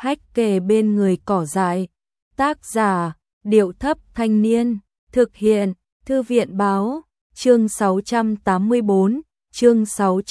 hách kề bên người cỏ dại. Tác giả, Điệu Thấp Thanh Niên, thực hiện, Thư viện Báo, chương 684, chương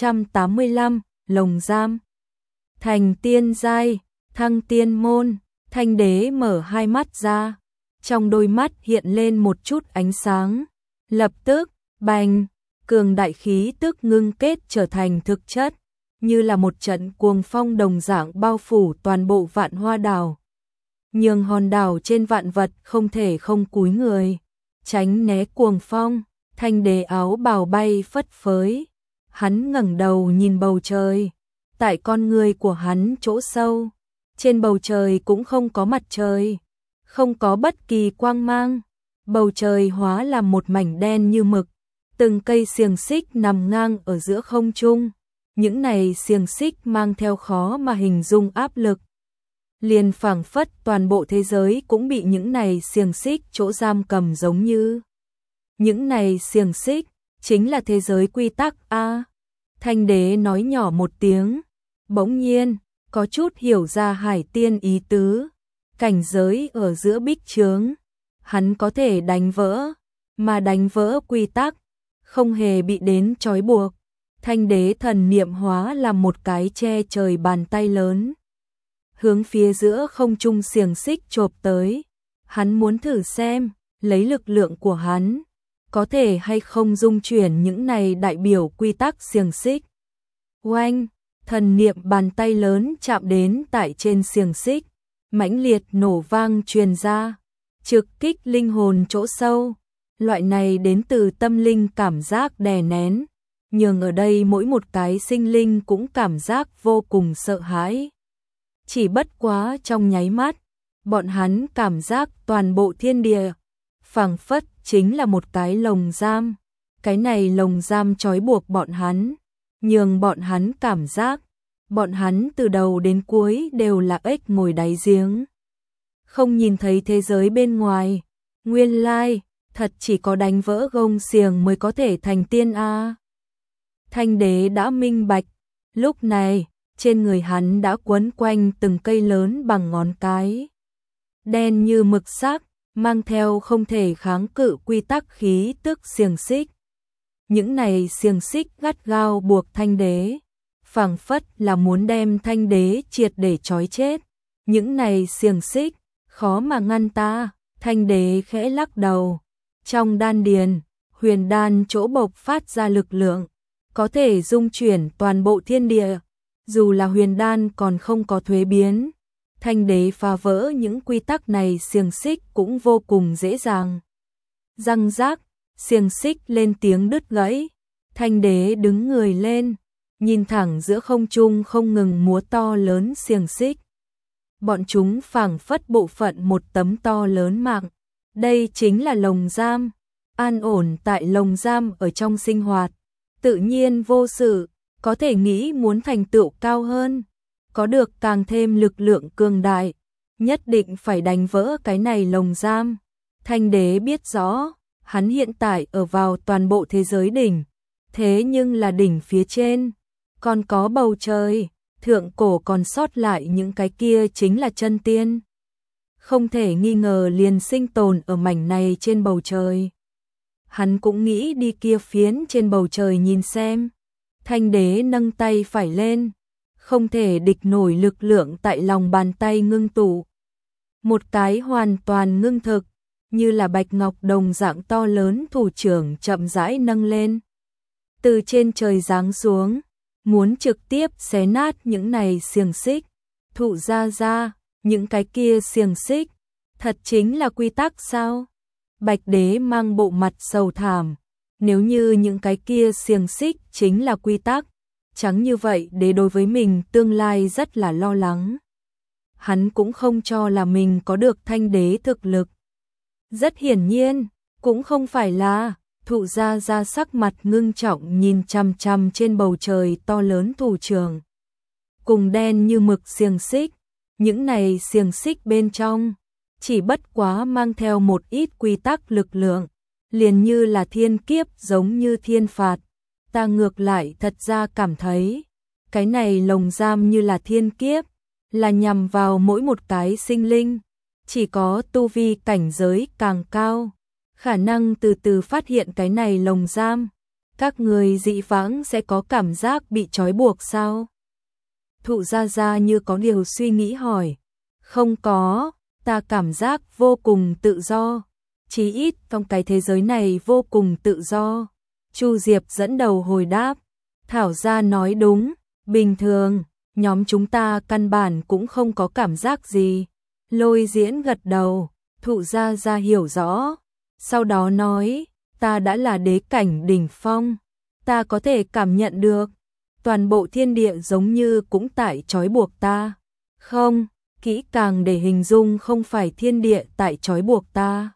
685, Lồng Giam. Thành tiên giai, thăng tiên môn, Thanh Đế mở hai mắt ra, trong đôi mắt hiện lên một chút ánh sáng. Lập tức, bành, cường đại khí tức ngưng kết trở thành thực chất, như là một trận cuồng phong đồng dạng bao phủ toàn bộ Vạn Hoa đảo. Nhường hòn đảo trên vạn vật không thể không cúi người, tránh né cuồng phong. Thanh Đế áo bào bay phất phới, hắn ngẩng đầu nhìn bầu trời, tại con người của hắn chỗ sâu, trên bầu trời cũng không có mặt trời, không có bất kỳ quang mang, bầu trời hóa làm một mảnh đen như mực, từng cây xiềng xích nằm ngang ở giữa không trung, những này xiềng xích mang theo khó mà hình dung áp lực. Liền phảng phất toàn bộ thế giới cũng bị những này xiềng xích chỗ giam cầm giống như. Những này xiềng xích, chính là thế giới quy tắc a. Thanh Đế nói nhỏ một tiếng, bỗng nhiên, có chút hiểu ra Hải Tiên ý tứ, cảnh giới ở giữa bích chướng, hắn có thể đánh vỡ, mà đánh vỡ quy tắc, không hề bị đến trói buộc. Thanh Đế thần niệm hóa làm một cái che trời bàn tay lớn, hướng phía giữa không trung xiềng xích chộp tới, hắn muốn thử xem, lấy lực lượng của hắn, có thể hay không dung chuyển những này đại biểu quy tắc xiềng xích. Oanh, thần niệm bàn tay lớn chạm đến tại trên xiềng xích, mãnh liệt nổ vang truyền ra, trực kích linh hồn chỗ sâu. Loại này đến từ tâm linh cảm giác đè nén, nhường ở đây mỗi một cái sinh linh cũng cảm giác vô cùng sợ hãi. Chỉ bất quá trong nháy mắt, bọn hắn cảm giác toàn bộ thiên địa phảng phất chính là một cái lồng giam. Cái này lồng giam trói buộc bọn hắn, nhường bọn hắn cảm giác bọn hắn từ đầu đến cuối đều là ếch ngồi đáy giếng, không nhìn thấy thế giới bên ngoài. Nguyên lai, thật chỉ có đánh vỡ gông xiềng mới có thể thành tiên a. Thanh Đế đã minh bạch, lúc này, trên người hắn đã quấn quanh từng cây lớn bằng ngón cái, đen như mực sắc, mang theo không thể kháng cự quy tắc khí tức xiềng xích. Những này xiềng xích gắt gao buộc Thanh Đế, phảng phất là muốn đem Thanh Đế triệt để trói chết. Những này xiềng xích, khó mà ngăn ta. Thanh Đế khẽ lắc đầu, trong đan điền, huyền đan chỗ bộc phát ra lực lượng, có thể dung chuyển toàn bộ thiên địa. Dù là huyền đan còn không có thuế biến, Thanh Đế phá vỡ những quy tắc này xiềng xích cũng vô cùng dễ dàng. Răng rác, xiềng xích lên tiếng đứt gãy. Thanh Đế đứng người lên, nhìn thẳng giữa không trung không ngừng múa to lớn xiềng xích. Bọn chúng phảng phất bộ phận một tấm to lớn mạng. Đây chính là lồng giam, an ổn tại lồng giam ở trong sinh hoạt, tự nhiên vô sự, có thể nghĩ muốn thành tựu cao hơn, có được càng thêm lực lượng cường đại, nhất định phải đánh vỡ cái này lồng giam. Thanh Đế biết rõ, hắn hiện tại ở vào toàn bộ thế giới đỉnh, thế nhưng là đỉnh phía trên, còn có bầu trời, thượng cổ còn sót lại những cái kia chính là chân tiên. Không thể nghi ngờ liền sinh tồn ở mảnh này trên bầu trời. Hắn cũng nghĩ đi kia phiến trên bầu trời nhìn xem. Thanh Đế nâng tay phải lên, không thể địch nổi lực lượng tại lòng bàn tay ngưng tụ. Một cái hoàn toàn ngưng thực, như là bạch ngọc đồng dạng to lớn thủ trưởng chậm rãi nâng lên. Từ trên trời giáng xuống, muốn trực tiếp xé nát những này xiềng xích. Thụ ra, những cái kia xiềng xích, thật chính là quy tắc sao? Bạch Đế mang bộ mặt sầu thảm, nếu như những cái kia xiềng xích chính là quy tắc, chẳng như vậy Đế đối với mình tương lai rất là lo lắng. Hắn cũng không cho là mình có được Thanh Đế thực lực. Rất hiển nhiên, cũng không phải là. Thụ ra sắc mặt ngưng trọng nhìn chằm chằm trên bầu trời to lớn thủ trưởng, cùng đen như mực xiềng xích. Những này xiềng xích bên trong chỉ bất quá mang theo một ít quy tắc lực lượng, liền như là thiên kiếp giống như thiên phạt. Ta ngược lại thật ra cảm thấy cái này lồng giam như là thiên kiếp, là nhằm vào mỗi một cái sinh linh, chỉ có tu vi cảnh giới càng cao, khả năng từ từ phát hiện cái này lồng giam. Các người dị vãng sẽ có cảm giác bị trói buộc sao? Thụ Gia Gia như có điều suy nghĩ hỏi. Không có, ta cảm giác vô cùng tự do, chí ít trong cái thế giới này vô cùng tự do. Chu Diệp dẫn đầu hồi đáp. Thảo Gia nói đúng, bình thường, nhóm chúng ta căn bản cũng không có cảm giác gì. Lôi Diễn gật đầu, Thụ Gia Gia hiểu rõ, sau đó nói, ta đã là đế cảnh đỉnh phong, ta có thể cảm nhận được, toàn bộ thiên địa giống như cũng tại trói buộc ta. Không, kỹ càng để hình dung không phải thiên địa tại trói buộc ta,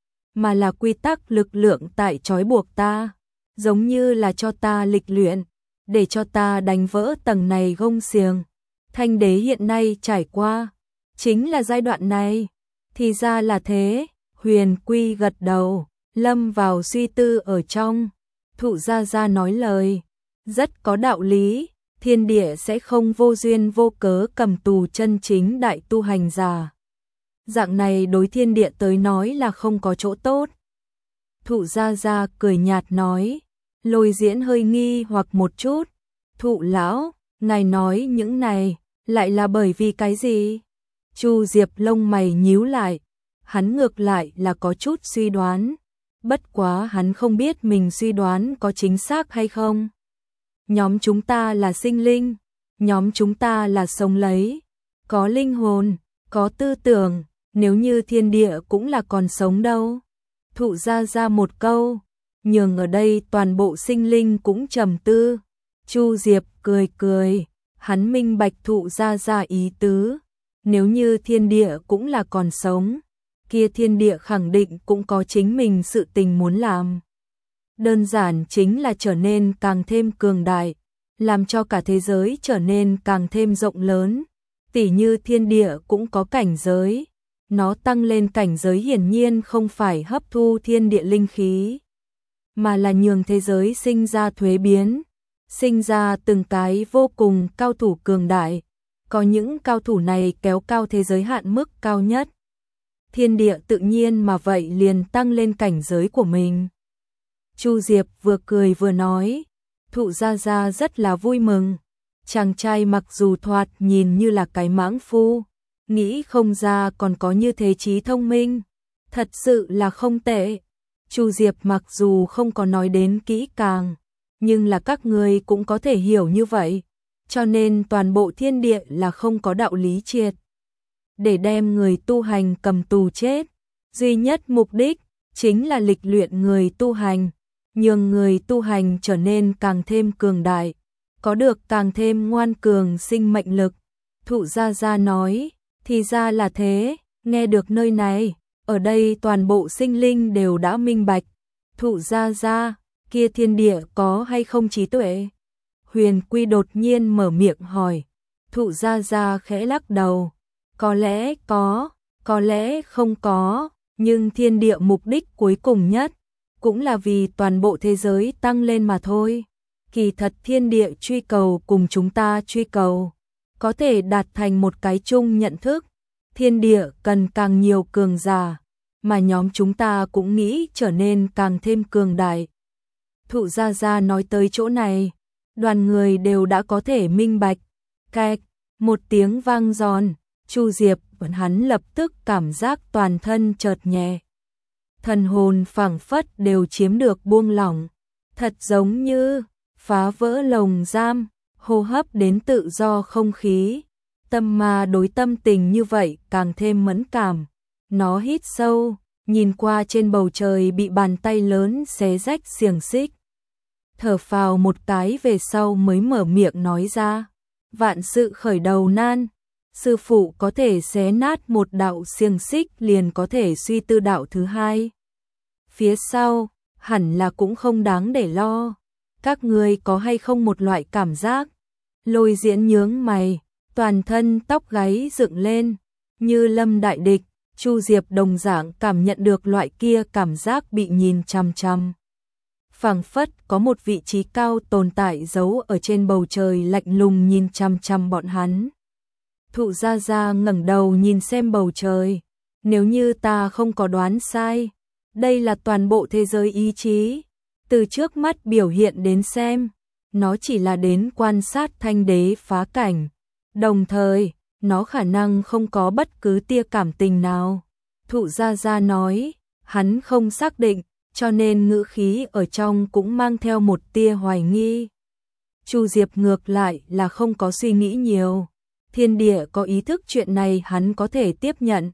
mà là quy tắc lực lượng tại trói buộc ta, giống như là cho ta lịch luyện, để cho ta đánh vỡ tầng này gông xiềng. Thanh đế hiện nay trải qua, chính là giai đoạn này. Thì ra là thế, Huyền Quy gật đầu, lâm vào suy tư ở trong. Thụ Gia Gia nói lời, rất có đạo lý, thiên địa sẽ không vô duyên vô cớ cầm tù chân chính đại tu hành giả. Dạng này đối thiên địa tới nói là không có chỗ tốt. Thụ Gia Gia cười nhạt nói, Lôi Diễn hơi nghi hoặc một chút. Thụ lão, ngài nói những này, lại là bởi vì cái gì? Chu Diệp lông mày nhíu lại, hắn ngược lại là có chút suy đoán, bất quá hắn không biết mình suy đoán có chính xác hay không. Nhóm chúng ta là sinh linh, nhóm chúng ta là sống lấy, có linh hồn, có tư tưởng, nếu như thiên địa cũng là còn sống đâu. Thụ Gia Gia một câu, nhường ở đây toàn bộ sinh linh cũng trầm tư. Chu Diệp cười cười, hắn minh bạch Thụ Gia Gia ý tứ, nếu như thiên địa cũng là còn sống, kia thiên địa khẳng định cũng có chính mình sự tình muốn làm. Đơn giản chính là trở nên càng thêm cường đại, làm cho cả thế giới trở nên càng thêm rộng lớn. Tỉ như thiên địa cũng có cảnh giới, nó tăng lên cảnh giới hiển nhiên không phải hấp thu thiên địa linh khí, mà là nhường thế giới sinh ra thuế biến, sinh ra từng cái vô cùng cao thủ cường đại. Có những cao thủ này kéo cao thế giới hạn mức cao nhất, thiên địa tự nhiên mà vậy liền tăng lên cảnh giới của mình. Chu Diệp vừa cười vừa nói, Thụ Gia Gia rất là vui mừng. Chàng trai mặc dù thoạt nhìn như là cái mãng phu, nghĩ không ra còn có như thế trí thông minh, thật sự là không tệ. Chu Diệp mặc dù không có nói đến kỹ càng, nhưng là các người cũng có thể hiểu như vậy, cho nên toàn bộ thiên địa là không có đạo lý triệt để đem người tu hành cầm tù chết, duy nhất mục đích chính là lịch luyện người tu hành, nhường người tu hành trở nên càng thêm cường đại, có được càng thêm ngoan cường sinh mệnh lực. Thụ Gia Gia nói, thì ra là thế, nghe được nơi này, ở đây toàn bộ sinh linh đều đã minh bạch. Thụ Gia Gia, kia thiên địa có hay không trí tuệ? Huyền Quy đột nhiên mở miệng hỏi. Thụ Gia Gia khẽ lắc đầu, có lẽ có lẽ không có, nhưng thiên địa mục đích cuối cùng nhất cũng là vì toàn bộ thế giới tăng lên mà thôi. Kỳ thật thiên địa truy cầu cùng chúng ta truy cầu có thể đạt thành một cái chung nhận thức. Thiên địa cần càng nhiều cường giả, mà nhóm chúng ta cũng nghĩ trở nên càng thêm cường đại. Thụ Gia Gia nói tới chỗ này, đoàn người đều đã có thể minh bạch. Cạch, một tiếng vang giòn, Chu Diệp vẫn hắn lập tức cảm giác toàn thân chợt nhẹ. Thần hồn phảng phất đều chiếm được buông lỏng, thật giống như phá vỡ lồng giam, hô hấp đến tự do không khí. Tâm ma đối tâm tình như vậy càng thêm mẫn cảm. Nó hít sâu, nhìn qua trên bầu trời bị bàn tay lớn xé rách xiềng xích. Thở phào một cái về sau mới mở miệng nói ra, vạn sự khởi đầu nan, sư phụ có thể xé nát một đạo xiềng xích liền có thể suy tư đạo thứ hai. Phía sau, hẳn là cũng không đáng để lo. Các ngươi có hay không một loại cảm giác? Lôi Diễn nhướng mày, toàn thân tóc gáy dựng lên, như lâm đại địch. Chu Diệp đồng dạng cảm nhận được loại kia cảm giác bị nhìn chằm chằm. Phảng phất có một vị trí cao tồn tại giấu ở trên bầu trời lạnh lùng nhìn chằm chằm bọn hắn. Thụ Gia Gia ngẩng đầu nhìn xem bầu trời. Nếu như ta không có đoán sai, đây là toàn bộ thế giới ý chí. Từ trước mắt biểu hiện đến xem, nó chỉ là đến quan sát Thanh Đế phá cảnh. Đồng thời, nó khả năng không có bất cứ tia cảm tình nào. Thụ Gia Gia nói, hắn không xác định, cho nên ngữ khí ở trong cũng mang theo một tia hoài nghi. Chu Diệp ngược lại là không có suy nghĩ nhiều. Thiên địa có ý thức chuyện này hắn có thể tiếp nhận.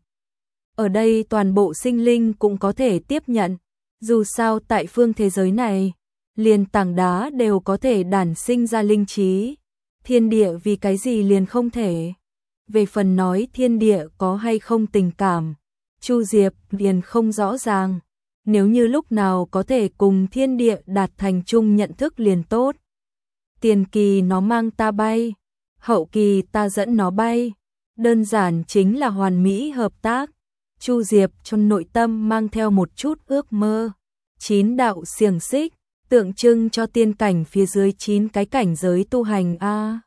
Ở đây toàn bộ sinh linh cũng có thể tiếp nhận. Dù sao tại phương thế giới này, liền tảng đá đều có thể đản sinh ra linh trí. Thiên địa vì cái gì liền không thể. Về phần nói thiên địa có hay không tình cảm, Chu Diệp liền không rõ ràng. Nếu như lúc nào có thể cùng thiên địa đạt thành chung nhận thức liền tốt. Tiền kỳ nó mang ta bay, hậu kỳ ta dẫn nó bay. Đơn giản chính là hoàn mỹ hợp tác. Chu Diệp trong nội tâm mang theo một chút ước mơ. 9 đạo xiềng xích, tượng trưng cho tiên cảnh phía dưới 9 cái cảnh giới tu hành a.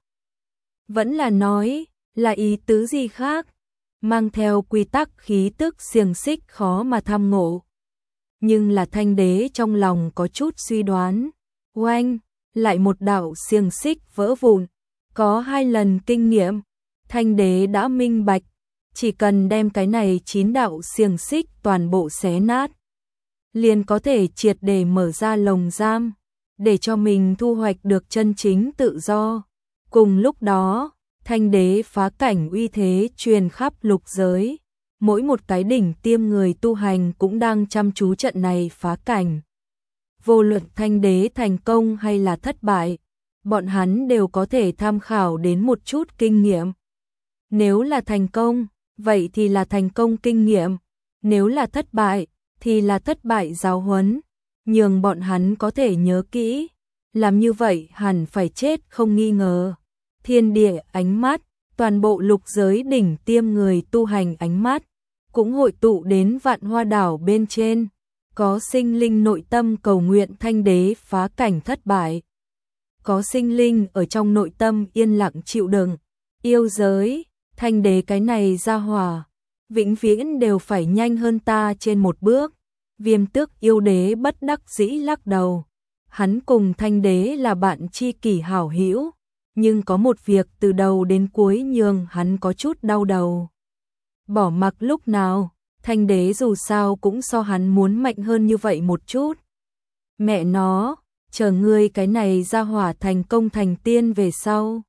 Vẫn là nói, là ý tứ gì khác? Mang theo quy tắc khí tức xiềng xích khó mà tham ngộ. Nhưng là Thanh Đế trong lòng có chút suy đoán. Oanh, lại một đạo xiềng xích vỡ vụn. Có 2 lần kinh nghiệm, Thanh Đế đã minh bạch. Chỉ cần đem cái này 9 đạo xiềng xích toàn bộ xé nát, liền có thể triệt để mở ra lồng giam, để cho mình thu hoạch được chân chính tự do. Cùng lúc đó, Thanh Đế phá cảnh uy thế truyền khắp lục giới. Mỗi một cái đỉnh tiêm người tu hành cũng đang chăm chú trận này phá cảnh. Vô luận Thanh Đế thành công hay là thất bại, bọn hắn đều có thể tham khảo đến một chút kinh nghiệm. Nếu là thành công, vậy thì là thành công kinh nghiệm. Nếu là thất bại, thì là thất bại giáo huấn. Nhường bọn hắn có thể nhớ kỹ. Làm như vậy hẳn phải chết không nghi ngờ. Thiên địa ánh mắt, toàn bộ lục giới đỉnh tiêm người tu hành ánh mắt, cũng hội tụ đến Vạn Hoa đảo bên trên. Có sinh linh nội tâm cầu nguyện Thanh Đế phá cảnh thất bại. Có sinh linh ở trong nội tâm yên lặng chịu đựng. Yêu giới, Thanh Đế cái này ra hỏa, vĩnh viễn đều phải nhanh hơn ta trên một bước. Viêm Tước yêu đế bất đắc dĩ lắc đầu. Hắn cùng Thanh Đế là bạn tri kỷ hảo hữu, nhưng có một việc từ đầu đến cuối nhường hắn có chút đau đầu. Bỏ mặc lúc nào, Thanh Đế dù sao cũng so hắn muốn mạnh hơn như vậy một chút. Mẹ nó, chờ ngươi cái này ra hỏa thành công thành tiên về sau.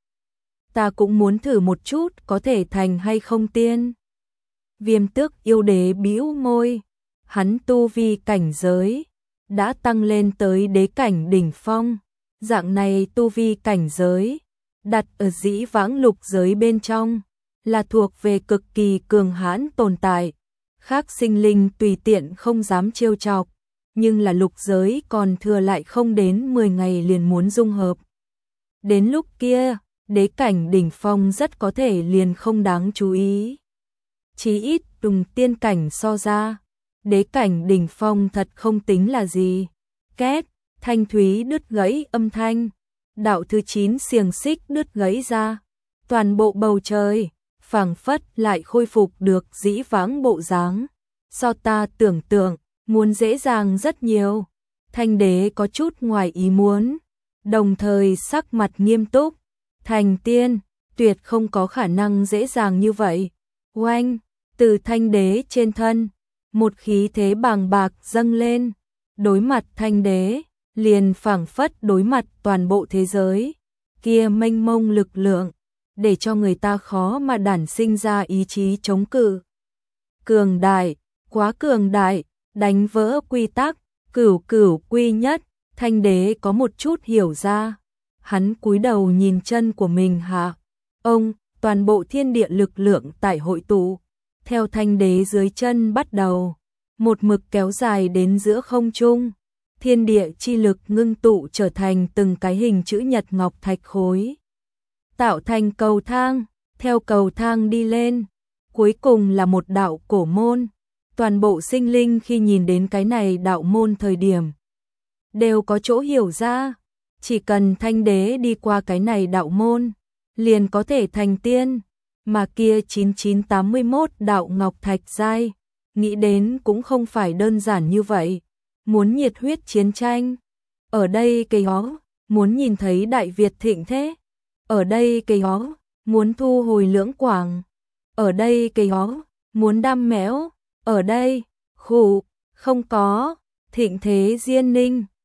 Ta cũng muốn thử một chút có thể thành hay không tiên. Viêm Tước yêu đế bĩu môi. Hắn tu vi cảnh giới đã tăng lên tới đế cảnh đỉnh phong. Dạng này tu vi cảnh giới đặt ở dĩ vãng lục giới bên trong là thuộc về cực kỳ cường hãn tồn tại. Khác sinh linh tùy tiện không dám trêu chọc, nhưng là lục giới còn thừa lại không đến 10 ngày liền muốn dung hợp. Đến lúc kia, đế cảnh đỉnh phong rất có thể liền không đáng chú ý. Chí ít cùng tiên cảnh so ra, đế cảnh đỉnh phong thật không tính là gì. Két, thanh thúy đứt gãy âm thanh, đạo thứ 9 xiềng xích đứt gãy ra. Toàn bộ bầu trời, phảng phất lại khôi phục được dĩ vãng bộ dáng. So ta tưởng tượng, muốn dễ dàng rất nhiều. Thanh Đế có chút ngoài ý muốn, đồng thời sắc mặt nghiêm túc. Thành tiên, tuyệt không có khả năng dễ dàng như vậy. Oanh, từ Thanh Đế trên thân, một khí thế bàng bạc dâng lên. Đối mặt Thanh Đế, liền phảng phất đối mặt toàn bộ thế giới. Kia mênh mông lực lượng, để cho người ta khó mà đản sinh ra ý chí chống cự. Cường đại, quá cường đại, đánh vỡ quy tắc, cửu cửu quy nhất. Thanh Đế có một chút hiểu ra. Hắn cúi đầu nhìn chân của mình hạ. Ông, toàn bộ thiên địa lực lượng tại hội tụ. Theo Thanh Đế dưới chân bắt đầu. Một mực kéo dài đến giữa không trung. Thiên địa chi lực ngưng tụ trở thành từng cái hình chữ nhật ngọc thạch khối. Tạo thành cầu thang, theo cầu thang đi lên. Cuối cùng là một đạo cổ môn. Toàn bộ sinh linh khi nhìn đến cái này đạo môn thời điểm, đều có chỗ hiểu ra. Chỉ cần Thanh Đế đi qua cái này đạo môn, liền có thể thành tiên. mà kia 9981 đạo ngọc thạch giai, nghĩ đến cũng không phải đơn giản như vậy, muốn nhiệt huyết chiến tranh, ở đây cây hó, muốn nhìn thấy Đại Việt thịnh thế, ở đây cây hó, muốn thu hồi Lưỡng Quảng, ở đây cây hó, muốn đam mẽo, ở đây, khụ, không có, thịnh thế Diên Ninh.